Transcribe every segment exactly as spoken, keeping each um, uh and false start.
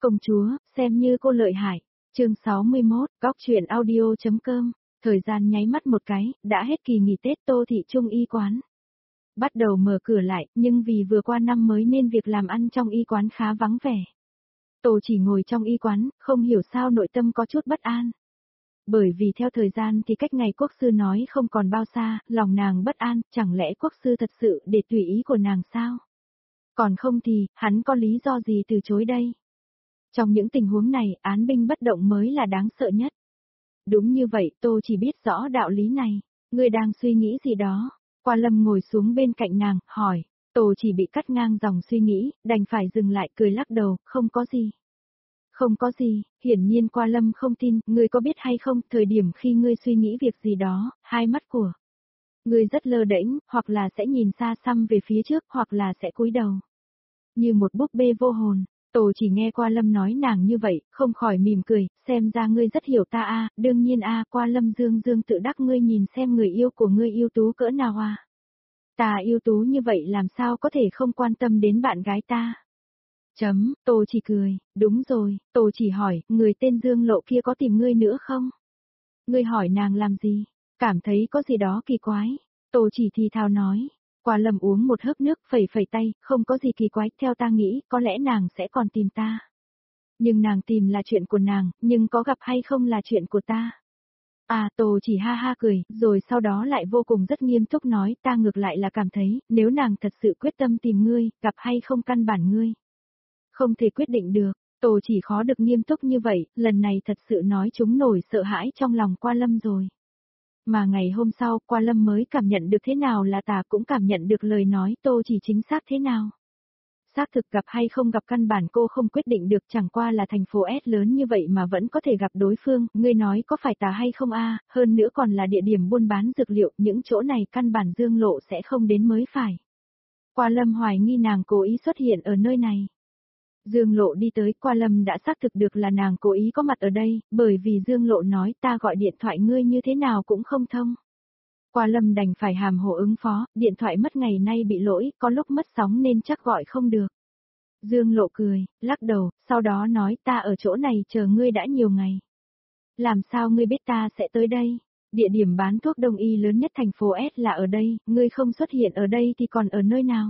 Công chúa, xem như cô lợi hại. Chương sáu mươi mốt, góc truyện audio.com. Thời gian nháy mắt một cái, đã hết kỳ nghỉ Tết Tô Thị Trung y quán. Bắt đầu mở cửa lại, nhưng vì vừa qua năm mới nên việc làm ăn trong y quán khá vắng vẻ. Tô chỉ ngồi trong y quán, không hiểu sao nội tâm có chút bất an. Bởi vì theo thời gian thì cách ngày quốc sư nói không còn bao xa, lòng nàng bất an, chẳng lẽ quốc sư thật sự để tùy ý của nàng sao? Còn không thì, hắn có lý do gì từ chối đây? Trong những tình huống này, án binh bất động mới là đáng sợ nhất. Đúng như vậy, Tô chỉ biết rõ đạo lý này. Ngươi đang suy nghĩ gì đó? Qua Lâm ngồi xuống bên cạnh nàng, hỏi. Tô chỉ bị cắt ngang dòng suy nghĩ, đành phải dừng lại cười lắc đầu, không có gì. Không có gì, hiển nhiên Qua Lâm không tin, ngươi có biết hay không, thời điểm khi ngươi suy nghĩ việc gì đó, hai mắt của ngươi rất lơ đễnh, hoặc là sẽ nhìn xa xăm về phía trước, hoặc là sẽ cúi đầu. Như một búp bê vô hồn. Tô chỉ nghe Qua Lâm nói nàng như vậy, không khỏi mỉm cười, xem ra ngươi rất hiểu ta a, đương nhiên a, Qua Lâm dương dương tự đắc, ngươi nhìn xem người yêu của ngươi ưu tú cỡ nào a. Ta ưu tú như vậy làm sao có thể không quan tâm đến bạn gái ta. Chấm, Tô chỉ cười, đúng rồi, Tô chỉ hỏi, người tên Dương Lộ kia có tìm ngươi nữa không? Ngươi hỏi nàng làm gì? Cảm thấy có gì đó kỳ quái. Tô chỉ thì thào nói. Qua Lâm uống một hớp nước, phẩy phẩy tay, không có gì kỳ quái, theo ta nghĩ, có lẽ nàng sẽ còn tìm ta. Nhưng nàng tìm là chuyện của nàng, nhưng có gặp hay không là chuyện của ta. À, Tô chỉ ha ha cười, rồi sau đó lại vô cùng rất nghiêm túc nói, ta ngược lại là cảm thấy, nếu nàng thật sự quyết tâm tìm ngươi, gặp hay không căn bản ngươi. Không thể quyết định được, Tô chỉ khó được nghiêm túc như vậy, lần này thật sự nói chúng nổi sợ hãi trong lòng Qua Lâm rồi. Mà ngày hôm sau, Qua Lâm mới cảm nhận được thế nào là tà, cũng cảm nhận được lời nói Tô chỉ chính xác thế nào. Xác thực gặp hay không gặp căn bản cô không quyết định được, chẳng qua là thành phố S lớn như vậy mà vẫn có thể gặp đối phương, ngươi nói có phải tà hay không a? Hơn nữa còn là địa điểm buôn bán dược liệu, những chỗ này căn bản Dương Lộ sẽ không đến mới phải. Qua Lâm hoài nghi nàng cố ý xuất hiện ở nơi này. Dương Lộ đi tới, Qua Lâm đã xác thực được là nàng cố ý có mặt ở đây, bởi vì Dương Lộ nói ta gọi điện thoại ngươi như thế nào cũng không thông. Qua Lâm đành phải hàm hồ ứng phó, điện thoại mất ngày nay bị lỗi, có lúc mất sóng nên chắc gọi không được. Dương Lộ cười, lắc đầu, sau đó nói ta ở chỗ này chờ ngươi đã nhiều ngày. Làm sao ngươi biết ta sẽ tới đây? Địa điểm bán thuốc đông y lớn nhất thành phố S là ở đây, ngươi không xuất hiện ở đây thì còn ở nơi nào?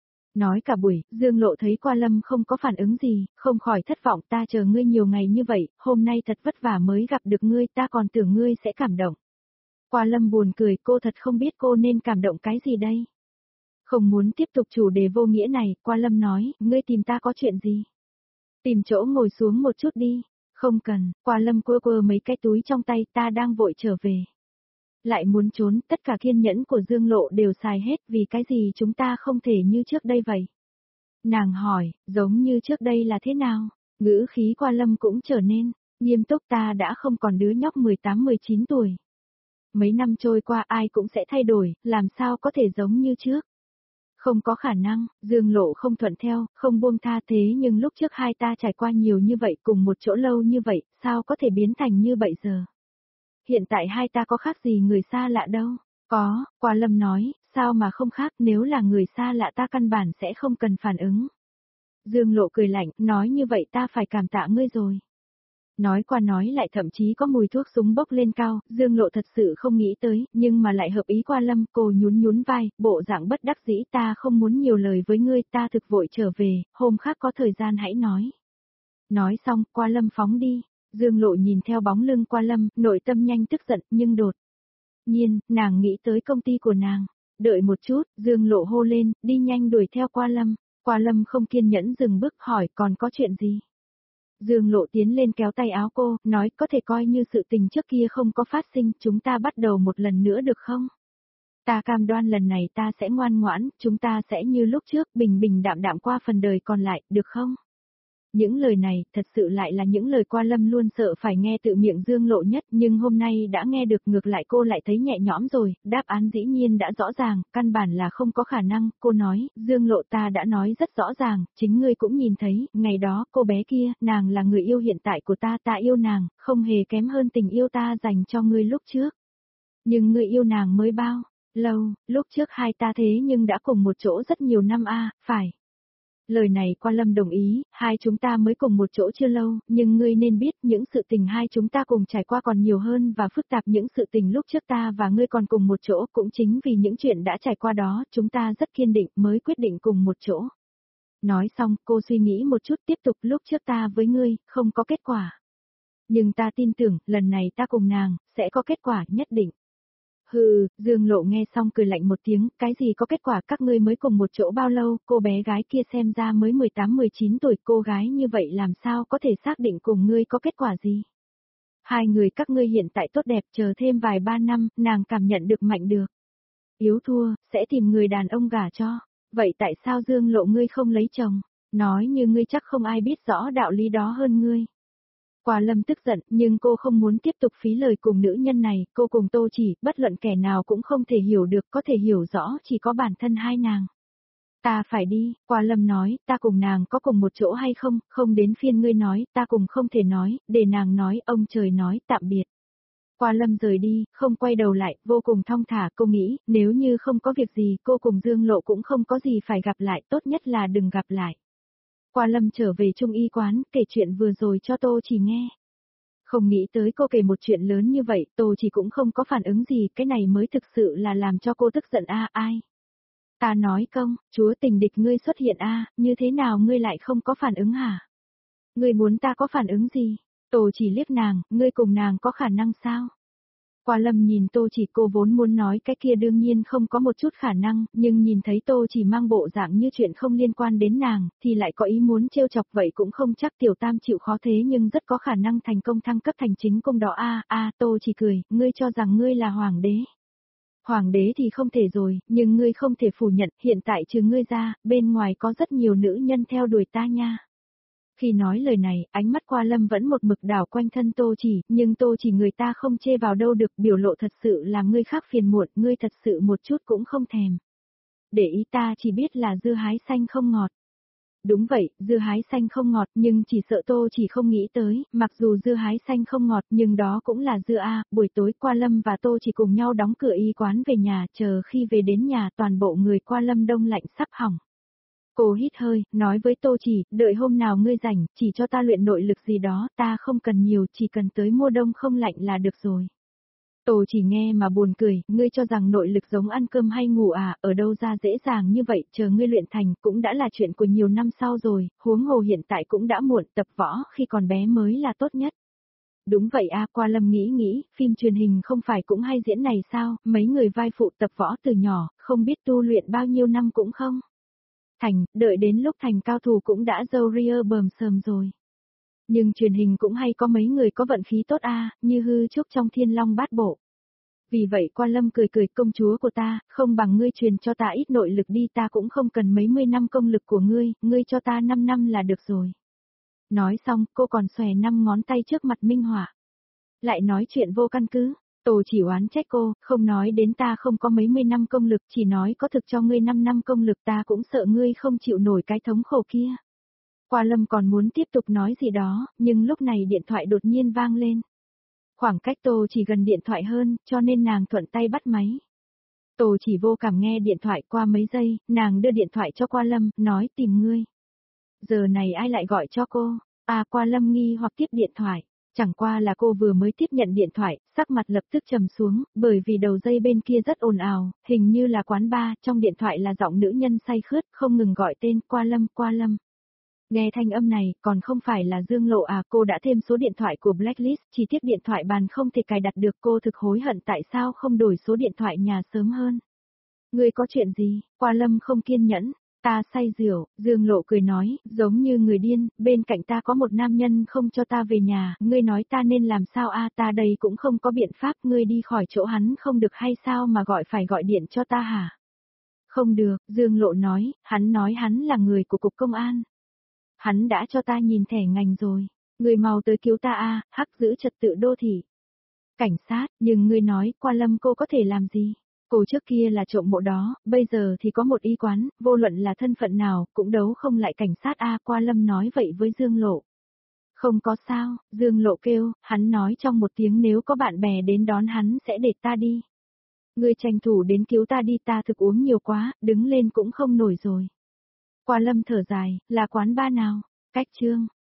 Nói cả buổi, Dương Lộ thấy Qua Lâm không có phản ứng gì, không khỏi thất vọng, ta chờ ngươi nhiều ngày như vậy, hôm nay thật vất vả mới gặp được ngươi, ta còn tưởng ngươi sẽ cảm động. Qua Lâm buồn cười, cô thật không biết cô nên cảm động cái gì đây. Không muốn tiếp tục chủ đề vô nghĩa này, Qua Lâm nói, ngươi tìm ta có chuyện gì? Tìm chỗ ngồi xuống một chút đi. Không cần, Qua Lâm quơ quơ mấy cái túi trong tay, ta đang vội trở về. Lại muốn trốn, tất cả kiên nhẫn của Dương Lộ đều xài hết, vì cái gì chúng ta không thể như trước đây vậy? Nàng hỏi, giống như trước đây là thế nào? Ngữ khí Qua Lâm cũng trở nên nghiêm túc, ta đã không còn đứa nhóc mười tám mười chín tuổi. Mấy năm trôi qua ai cũng sẽ thay đổi, làm sao có thể giống như trước? Không có khả năng, Dương Lộ không thuận theo, không buông tha, thế nhưng lúc trước hai ta trải qua nhiều như vậy, cùng một chỗ lâu như vậy, sao có thể biến thành như vậy giờ? Hiện tại hai ta có khác gì người xa lạ đâu? Có, Qua Lâm nói, sao mà không khác, nếu là người xa lạ ta căn bản sẽ không cần phản ứng. Dương Lộ cười lạnh, nói như vậy ta phải cảm tạ ngươi rồi. Nói qua nói lại thậm chí có mùi thuốc súng bốc lên cao, Dương Lộ thật sự không nghĩ tới, nhưng mà lại hợp ý Qua Lâm, cô nhún nhún vai, bộ dạng bất đắc dĩ, ta không muốn nhiều lời với ngươi, ta thực vội trở về, hôm khác có thời gian hãy nói. Nói xong, Qua Lâm phóng đi, Dương Lộ nhìn theo bóng lưng Qua Lâm, nội tâm nhanh tức giận, nhưng đột nhiên, nàng nghĩ tới công ty của nàng. Đợi một chút, Dương Lộ hô lên, đi nhanh đuổi theo Qua Lâm. Qua Lâm không kiên nhẫn dừng bước hỏi còn có chuyện gì. Dương Lộ tiến lên kéo tay áo cô, nói có thể coi như sự tình trước kia không có phát sinh, chúng ta bắt đầu một lần nữa được không? Ta cam đoan lần này ta sẽ ngoan ngoãn, chúng ta sẽ như lúc trước bình bình đạm đạm qua phần đời còn lại, được không? Những lời này, thật sự lại là những lời Qua Lâm luôn sợ phải nghe tự miệng Dương Lộ nhất, nhưng hôm nay đã nghe được, ngược lại cô lại thấy nhẹ nhõm rồi, đáp án dĩ nhiên đã rõ ràng, căn bản là không có khả năng, cô nói, Dương Lộ ta đã nói rất rõ ràng, chính ngươi cũng nhìn thấy, ngày đó, cô bé kia, nàng là người yêu hiện tại của ta, ta yêu nàng, không hề kém hơn tình yêu ta dành cho ngươi lúc trước. Nhưng ngươi yêu nàng mới bao lâu, lúc trước hai ta thế nhưng đã cùng một chỗ rất nhiều năm a, phải. Lời này Qua Lâm đồng ý, hai chúng ta mới cùng một chỗ chưa lâu, nhưng ngươi nên biết những sự tình hai chúng ta cùng trải qua còn nhiều hơn và phức tạp những sự tình lúc trước ta và ngươi còn cùng một chỗ, cũng chính vì những chuyện đã trải qua đó, chúng ta rất kiên định mới quyết định cùng một chỗ. Nói xong, cô suy nghĩ một chút tiếp tục lúc trước ta với ngươi, không có kết quả. Nhưng ta tin tưởng, lần này ta cùng nàng, sẽ có kết quả nhất định. Hừ, Dương Lộ nghe xong cười lạnh một tiếng, cái gì có kết quả các ngươi mới cùng một chỗ bao lâu, cô bé gái kia xem ra mới mười tám mười chín tuổi, cô gái như vậy làm sao có thể xác định cùng ngươi có kết quả gì. Hai người các ngươi hiện tại tốt đẹp, chờ thêm vài ba năm, nàng cảm nhận được mạnh được. Yếu thua, sẽ tìm người đàn ông gả cho. Vậy tại sao Dương Lộ ngươi không lấy chồng? Nói như ngươi chắc không ai biết rõ đạo lý đó hơn ngươi. Qua Lâm tức giận, nhưng cô không muốn tiếp tục phí lời cùng nữ nhân này, cô cùng Tô Chỉ, bất luận kẻ nào cũng không thể hiểu được, có thể hiểu rõ chỉ có bản thân hai nàng. Ta phải đi, Qua Lâm nói, ta cùng nàng có cùng một chỗ hay không, không đến phiên ngươi nói, ta cùng không thể nói, để nàng nói, ông trời nói, tạm biệt. Qua Lâm rời đi, không quay đầu lại, vô cùng thong thả, cô nghĩ, nếu như không có việc gì, cô cùng Dương Lộ cũng không có gì phải gặp lại, tốt nhất là đừng gặp lại. Qua Lâm trở về trung y quán, kể chuyện vừa rồi cho Tô Chỉ nghe. Không nghĩ tới cô kể một chuyện lớn như vậy, Tô Chỉ cũng không có phản ứng gì, cái này mới thực sự là làm cho cô tức giận a ai. Ta nói công, chúa tình địch ngươi xuất hiện a như thế nào ngươi lại không có phản ứng hả? Ngươi muốn ta có phản ứng gì? Tô Chỉ liếc nàng, ngươi cùng nàng có khả năng sao? Qua Lâm nhìn Tô Chỉ, cô vốn muốn nói cái kia đương nhiên không có một chút khả năng, nhưng nhìn thấy Tô Chỉ mang bộ dạng như chuyện không liên quan đến nàng, thì lại có ý muốn trêu chọc, vậy cũng không chắc tiểu tam chịu khó thế nhưng rất có khả năng thành công thăng cấp thành chính công đó a a Tô Chỉ cười, ngươi cho rằng ngươi là hoàng đế. Hoàng đế thì không thể rồi, nhưng ngươi không thể phủ nhận, hiện tại trừ ngươi ra, bên ngoài có rất nhiều nữ nhân theo đuổi ta nha. Khi nói lời này, ánh mắt Qua Lâm vẫn một mực đảo quanh thân Tô Chỉ, nhưng Tô Chỉ người ta không chê vào đâu được, biểu lộ thật sự làm ngươi khác phiền muộn, ngươi thật sự một chút cũng không thèm. Để ý ta chỉ biết là dưa hái xanh không ngọt. Đúng vậy, dưa hái xanh không ngọt, nhưng chỉ sợ Tô Chỉ không nghĩ tới, mặc dù dưa hái xanh không ngọt nhưng đó cũng là dưa a. Buổi tối Qua Lâm và Tô Chỉ cùng nhau đóng cửa y quán về nhà, chờ khi về đến nhà toàn bộ người Qua Lâm đông lạnh sắp hỏng. Cô hít hơi, nói với Tô Chỉ, đợi hôm nào ngươi rảnh, chỉ cho ta luyện nội lực gì đó, ta không cần nhiều, chỉ cần tới mùa đông không lạnh là được rồi. Tô Chỉ nghe mà buồn cười, ngươi cho rằng nội lực giống ăn cơm hay ngủ à, ở đâu ra dễ dàng như vậy, chờ ngươi luyện thành, cũng đã là chuyện của nhiều năm sau rồi, huống hồ hiện tại cũng đã muộn, tập võ khi còn bé mới là tốt nhất. Đúng vậy a Qua Lâm nghĩ nghĩ, phim truyền hình không phải cũng hay diễn này sao, mấy người vai phụ tập võ từ nhỏ, không biết tu luyện bao nhiêu năm cũng không. Thành, đợi đến lúc thành cao thủ cũng đã râu ria bờm sờm rồi. Nhưng truyền hình cũng hay có mấy người có vận khí tốt a như hư trúc trong Thiên Long Bát Bộ. Vì vậy Qua Lâm cười cười, công chúa của ta, không bằng ngươi truyền cho ta ít nội lực đi, ta cũng không cần mấy mươi năm công lực của ngươi, ngươi cho ta năm năm là được rồi. Nói xong, cô còn xòe năm ngón tay trước mặt Minh Họa. Lại nói chuyện vô căn cứ. Tô Chỉ oán trách cô, không nói đến ta không có mấy mươi năm công lực, chỉ nói có thực cho ngươi năm năm công lực, ta cũng sợ ngươi không chịu nổi cái thống khổ kia. Qua Lâm còn muốn tiếp tục nói gì đó, nhưng lúc này điện thoại đột nhiên vang lên. Khoảng cách Tô Chỉ gần điện thoại hơn, cho nên nàng thuận tay bắt máy. Tô Chỉ vô cảm nghe điện thoại, qua mấy giây, nàng đưa điện thoại cho Qua Lâm, nói tìm ngươi. Giờ này ai lại gọi cho cô? À, Qua Lâm nghi hoặc tiếp điện thoại. Chẳng qua là cô vừa mới tiếp nhận điện thoại, sắc mặt lập tức trầm xuống, bởi vì đầu dây bên kia rất ồn ào, hình như là quán bar, trong điện thoại là giọng nữ nhân say khướt, không ngừng gọi tên, Qua Lâm, Qua Lâm. Nghe thanh âm này, còn không phải là Dương Lộ à, cô đã thêm số điện thoại của Blacklist, chỉ tiếc điện thoại bàn không thể cài đặt được, cô thực hối hận tại sao không đổi số điện thoại nhà sớm hơn. Ngươi có chuyện gì? Qua Lâm không kiên nhẫn. Ta say rượu, Dương Lộ cười nói, giống như người điên, bên cạnh ta có một nam nhân không cho ta về nhà, ngươi nói ta nên làm sao a ta đây cũng không có biện pháp, ngươi đi khỏi chỗ hắn không được hay sao mà gọi phải gọi điện cho ta hả? Không được, Dương Lộ nói, hắn nói hắn là người của cục công an. Hắn đã cho ta nhìn thẻ ngành rồi, ngươi mau tới cứu ta a hắc giữ trật tự đô thị. Cảnh sát, nhưng ngươi nói, Qua Lâm cô có thể làm gì? Cô trước kia là trộm mộ đó, bây giờ thì có một y quán, vô luận là thân phận nào, cũng đấu không lại cảnh sát a Qua Lâm nói vậy với Dương Lộ. Không có sao, Dương Lộ kêu, hắn nói trong một tiếng nếu có bạn bè đến đón hắn sẽ để ta đi. Ngươi tranh thủ đến cứu ta đi, ta thực uống nhiều quá, đứng lên cũng không nổi rồi. Qua Lâm thở dài, là quán ba nào? Cách Trương.